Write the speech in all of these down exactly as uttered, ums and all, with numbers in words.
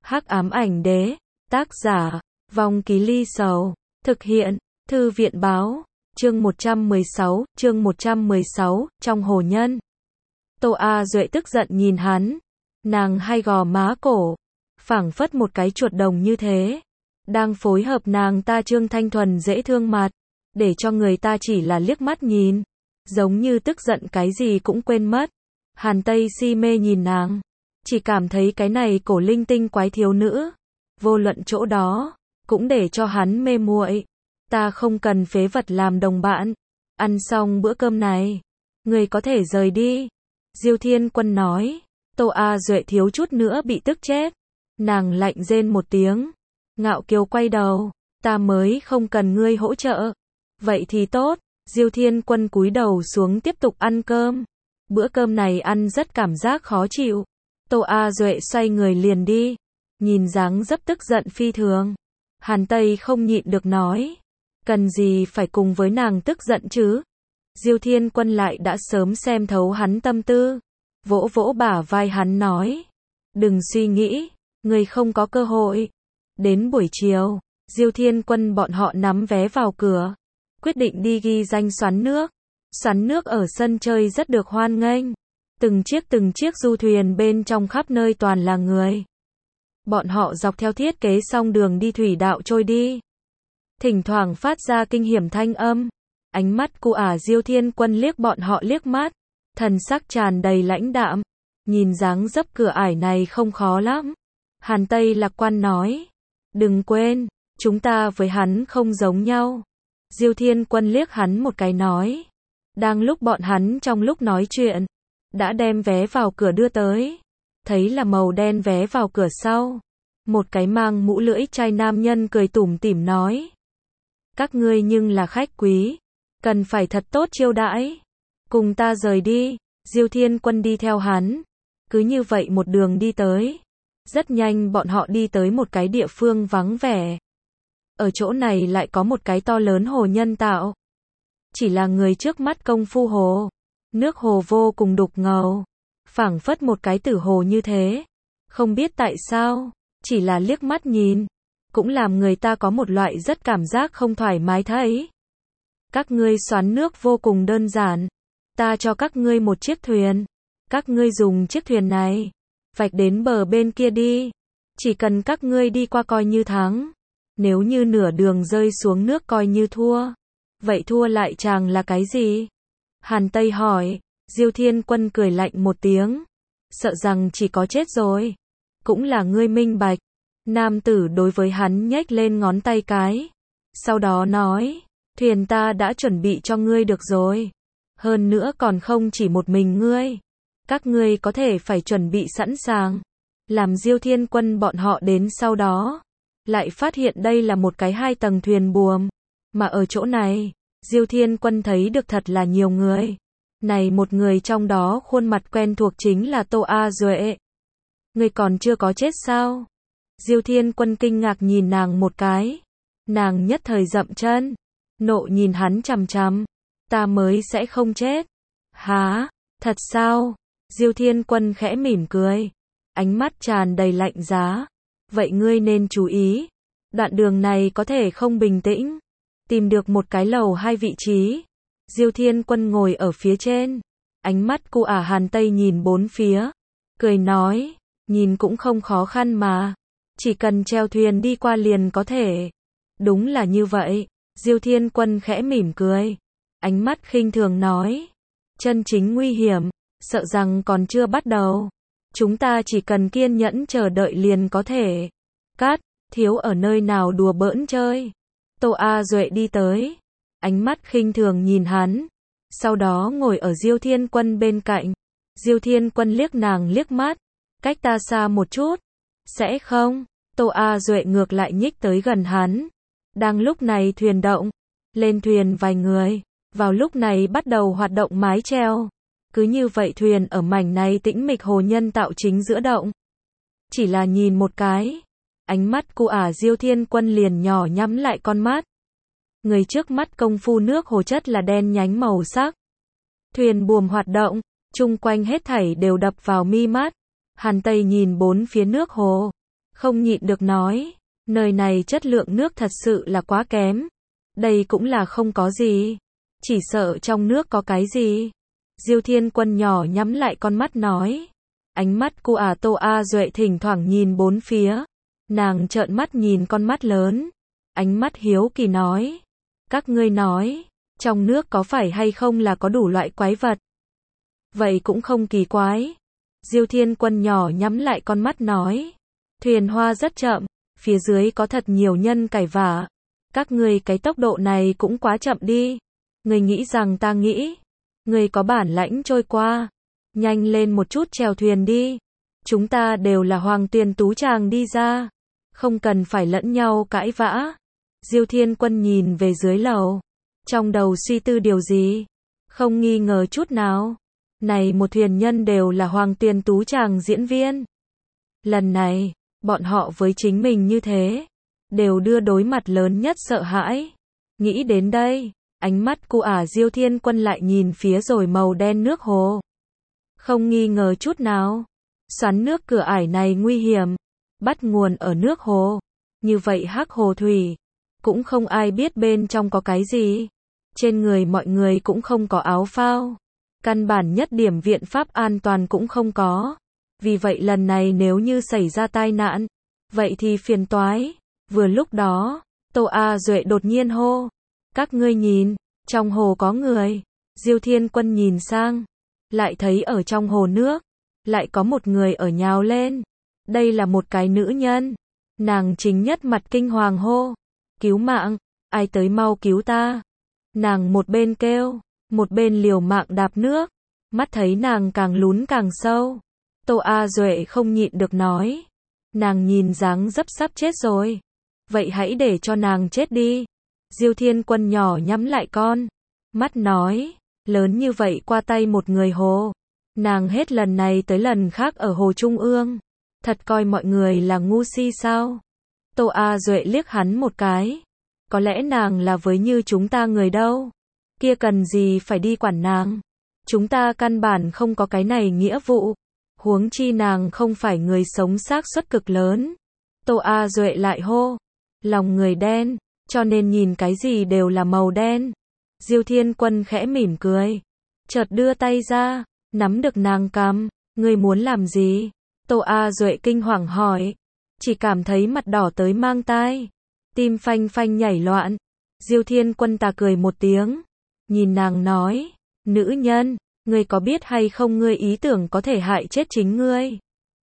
Hắc ám ảnh đế, tác giả, Vong Ký Ly Sầu, thực hiện, Thư viện báo, chương một trăm mười sáu, chương một trăm mười sáu, trong hồ nhân. Tô A Duệ tức giận nhìn hắn, nàng hay gò má cổ, phảng phất một cái chuột đồng như thế, đang phối hợp nàng ta trương thanh thuần dễ thương mặt, để cho người ta chỉ là liếc mắt nhìn, giống như tức giận cái gì cũng quên mất. Hàn Tây si mê nhìn nàng, chỉ cảm thấy cái này cổ linh tinh quái thiếu nữ, vô luận chỗ đó, cũng để cho hắn mê muội. Ta không cần phế vật làm đồng bạn, ăn xong bữa cơm này, người có thể rời đi. Diêu Thiên Quân nói. Tô A Duệ thiếu chút nữa bị tức chết, nàng lạnh rên một tiếng, ngạo kiều quay đầu, ta mới không cần ngươi hỗ trợ. Vậy thì tốt. Diêu Thiên Quân cúi đầu xuống tiếp tục ăn cơm. Bữa cơm này ăn rất cảm giác khó chịu. Tô A Duệ xoay người liền đi, nhìn dáng dấp tức giận phi thường. Hàn Tây không nhịn được nói, cần gì phải cùng với nàng tức giận chứ? Diêu Thiên Quân lại đã sớm xem thấu hắn tâm tư, vỗ vỗ bả vai hắn nói, đừng suy nghĩ, người không có cơ hội. Đến buổi chiều, Diêu Thiên Quân bọn họ nắm vé vào cửa, quyết định đi ghi danh xoắn nước. Xoắn nước ở sân chơi rất được hoan nghênh, từng chiếc từng chiếc du thuyền bên trong khắp nơi toàn là người. Bọn họ dọc theo thiết kế xong đường đi thủy đạo trôi đi, thỉnh thoảng phát ra kinh hiểm thanh âm. Ánh mắt cu ả Diêu Thiên Quân liếc bọn họ liếc mắt, thần sắc tràn đầy lãnh đạm, nhìn dáng dấp cửa ải này không khó lắm. Hàn Tây lạc quan nói, đừng quên, chúng ta với hắn không giống nhau. Diêu Thiên Quân liếc hắn một cái nói, đang lúc bọn hắn trong lúc nói chuyện, đã đem vé vào cửa đưa tới, thấy là màu đen vé vào cửa sau. Một cái mang mũ lưỡi chai nam nhân cười tủm tỉm nói, các ngươi nhưng là khách quý, cần phải thật tốt chiêu đãi, cùng ta rời đi. Diêu Thiên Quân đi theo hắn, cứ như vậy một đường đi tới. Rất nhanh bọn họ đi tới một cái địa phương vắng vẻ. Ở chỗ này lại có một cái to lớn hồ nhân tạo. Chỉ là người trước mắt công phu hồ, nước hồ vô cùng đục ngầu, phảng phất một cái tử hồ như thế. Không biết tại sao, chỉ là liếc mắt nhìn, cũng làm người ta có một loại rất cảm giác không thoải mái thấy. Các ngươi xoắn nước vô cùng đơn giản, ta cho các ngươi một chiếc thuyền, các ngươi dùng chiếc thuyền này, vạch đến bờ bên kia đi, chỉ cần các ngươi đi qua coi như thắng, nếu như nửa đường rơi xuống nước coi như thua. Vậy thua lại chàng là cái gì? Hàn Tây hỏi. Diêu Thiên Quân cười lạnh một tiếng, sợ rằng chỉ có chết rồi. Cũng là ngươi minh bạch. Nam tử đối với hắn nhếch lên ngón tay cái, sau đó nói, thuyền ta đã chuẩn bị cho ngươi được rồi, hơn nữa còn không chỉ một mình ngươi, các ngươi có thể phải chuẩn bị sẵn sàng. Làm Diêu Thiên Quân bọn họ đến sau đó, lại phát hiện đây là một cái hai tầng thuyền buồm, mà ở chỗ này, Diêu Thiên Quân thấy được thật là nhiều người. Này một người trong đó khuôn mặt quen thuộc chính là Tô A Duệ. Ngươi còn chưa có chết sao? Diêu Thiên Quân kinh ngạc nhìn nàng một cái, nàng nhất thời dậm chân, nộ nhìn hắn chằm chằm, ta mới sẽ không chết. Hả? Thật sao? Diêu Thiên Quân khẽ mỉm cười, ánh mắt tràn đầy lạnh giá. Vậy ngươi nên chú ý, đoạn đường này có thể không bình tĩnh, tìm được một cái lầu hai vị trí. Diêu Thiên Quân ngồi ở phía trên, ánh mắt cu ả Hàn Tây nhìn bốn phía, cười nói, nhìn cũng không khó khăn mà, chỉ cần treo thuyền đi qua liền có thể. Đúng là như vậy. Diêu Thiên Quân khẽ mỉm cười, ánh mắt khinh thường nói, chân chính nguy hiểm, sợ rằng còn chưa bắt đầu. Chúng ta chỉ cần kiên nhẫn chờ đợi liền có thể. Cát, thiếu ở nơi nào đùa bỡn chơi. Tô A Duệ đi tới, ánh mắt khinh thường nhìn hắn, sau đó ngồi ở Diêu Thiên Quân bên cạnh. Diêu Thiên Quân liếc nàng liếc mắt, cách ta xa một chút. Sẽ không? Tô A Duệ ngược lại nhích tới gần hắn. Đang lúc này thuyền động, lên thuyền vài người, vào lúc này bắt đầu hoạt động mái chèo. Cứ như vậy thuyền ở mảnh này tĩnh mịch hồ nhân tạo chính giữa động. Chỉ là nhìn một cái, ánh mắt cu ả Diêu Thiên Quân liền nhỏ nhắm lại con mắt. Người trước mắt công phu nước hồ chất là đen nhánh màu sắc. Thuyền buồm hoạt động, chung quanh hết thảy đều đập vào mi mắt. Hàn Tây nhìn bốn phía nước hồ, không nhịn được nói, nơi này chất lượng nước thật sự là quá kém. Đây cũng là không có gì. Chỉ sợ trong nước có cái gì. Diêu Thiên Quân nhỏ nhắm lại con mắt nói. Ánh mắt của ả Tô A Duệ thỉnh thoảng nhìn bốn phía. Nàng trợn mắt nhìn con mắt lớn. Ánh mắt hiếu kỳ nói. Các ngươi nói, trong nước có phải hay không là có đủ loại quái vật? Vậy cũng không kỳ quái. Diêu Thiên Quân nhỏ nhắm lại con mắt nói. Thuyền hoa rất chậm, phía dưới có thật nhiều nhân cày vả. Các ngươi cái tốc độ này cũng quá chậm đi. Ngươi nghĩ rằng ta nghĩ. Ngươi có bản lãnh trôi qua. Nhanh lên một chút chèo thuyền đi. Chúng ta đều là Hoàng Tuyền Tú Tràng đi ra. Không cần phải lẫn nhau cãi vã. Diêu Thiên Quân nhìn về dưới lầu. Trong đầu suy tư điều gì? Không nghi ngờ chút nào. Này một thuyền nhân đều là Hoàng Tuyền Tú Tràng diễn viên. Lần này, bọn họ với chính mình như thế. Đều đưa đối mặt lớn nhất sợ hãi. Nghĩ đến đây, ánh mắt của ả Diêu Thiên Quân lại nhìn phía rồi màu đen nước hồ. Không nghi ngờ chút nào. Xoắn nước cửa ải này nguy hiểm. Bắt nguồn ở nước hồ. Như vậy hắc hồ thủy. Cũng không ai biết bên trong có cái gì. Trên người mọi người cũng không có áo phao. Căn bản nhất điểm viện pháp an toàn cũng không có. Vì vậy lần này nếu như xảy ra tai nạn, vậy thì phiền toái. Vừa lúc đó, Tô A Duệ đột nhiên hô. Các ngươi nhìn, trong hồ có người. Diêu Thiên Quân nhìn sang. Lại thấy ở trong hồ nước. Lại có một người ở nhào lên. Đây là một cái nữ nhân. Nàng chính nhất mặt kinh hoàng hô. Cứu mạng, ai tới mau cứu ta. Nàng một bên kêu, một bên liều mạng đạp nước. Mắt thấy nàng càng lún càng sâu. Tô A Duệ không nhịn được nói. Nàng nhìn dáng dấp sắp chết rồi. Vậy hãy để cho nàng chết đi. Diêu Thiên Quân nhỏ nhắm lại con. Mắt nói, lớn như vậy qua tay một người hồ. Nàng hết lần này tới lần khác ở hồ Trung ương. Thật coi mọi người là ngu si sao? Tô A Duệ liếc hắn một cái. Có lẽ nàng là với như chúng ta người đâu. Kia cần gì phải đi quản nàng. Chúng ta căn bản không có cái này nghĩa vụ. Huống chi nàng không phải người sống xác suất cực lớn. Tô A Duệ lại hô. Lòng người đen, cho nên nhìn cái gì đều là màu đen. Diêu Thiên Quân khẽ mỉm cười. Chợt đưa tay ra, nắm được nàng cằm. Ngươi muốn làm gì? Tô A Duệ kinh hoàng hỏi. Chỉ cảm thấy mặt đỏ tới mang tai. Tim phanh phanh nhảy loạn. Diêu Thiên Quân tà cười một tiếng. Nhìn nàng nói. Nữ nhân, ngươi có biết hay không ngươi ý tưởng có thể hại chết chính ngươi.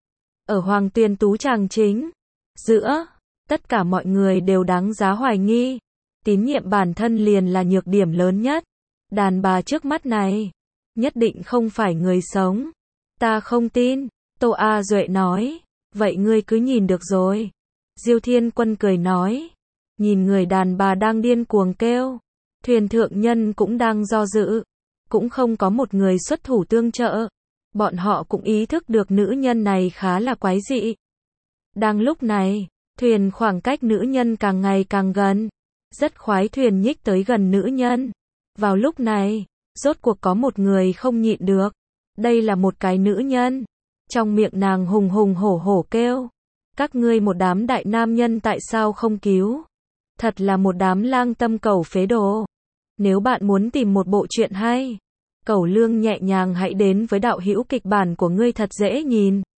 Ở Hoàng Tuyền Tú Tràng chính. Giữa, tất cả mọi người đều đáng giá hoài nghi. Tín nhiệm bản thân liền là nhược điểm lớn nhất. Đàn bà trước mắt này. Nhất định không phải người sống. Ta không tin. Tô A Duệ nói. Vậy ngươi cứ nhìn được rồi. Diêu Thiên Quân cười nói. Nhìn người đàn bà đang điên cuồng kêu. Thuyền thượng nhân cũng đang do dự. Cũng không có một người xuất thủ tương trợ. Bọn họ cũng ý thức được nữ nhân này khá là quái dị. Đang lúc này, thuyền khoảng cách nữ nhân càng ngày càng gần. Rất khoái thuyền nhích tới gần nữ nhân. Vào lúc này, rốt cuộc có một người không nhịn được. Đây là một cái nữ nhân. Trong miệng nàng hùng hùng hổ hổ kêu. Các ngươi một đám đại nam nhân tại sao không cứu? Thật là một đám lang tâm cẩu phế đồ. Nếu bạn muốn tìm một bộ truyện hay, cẩu lương nhẹ nhàng hãy đến với đạo hữu kịch bản của ngươi thật dễ nhìn.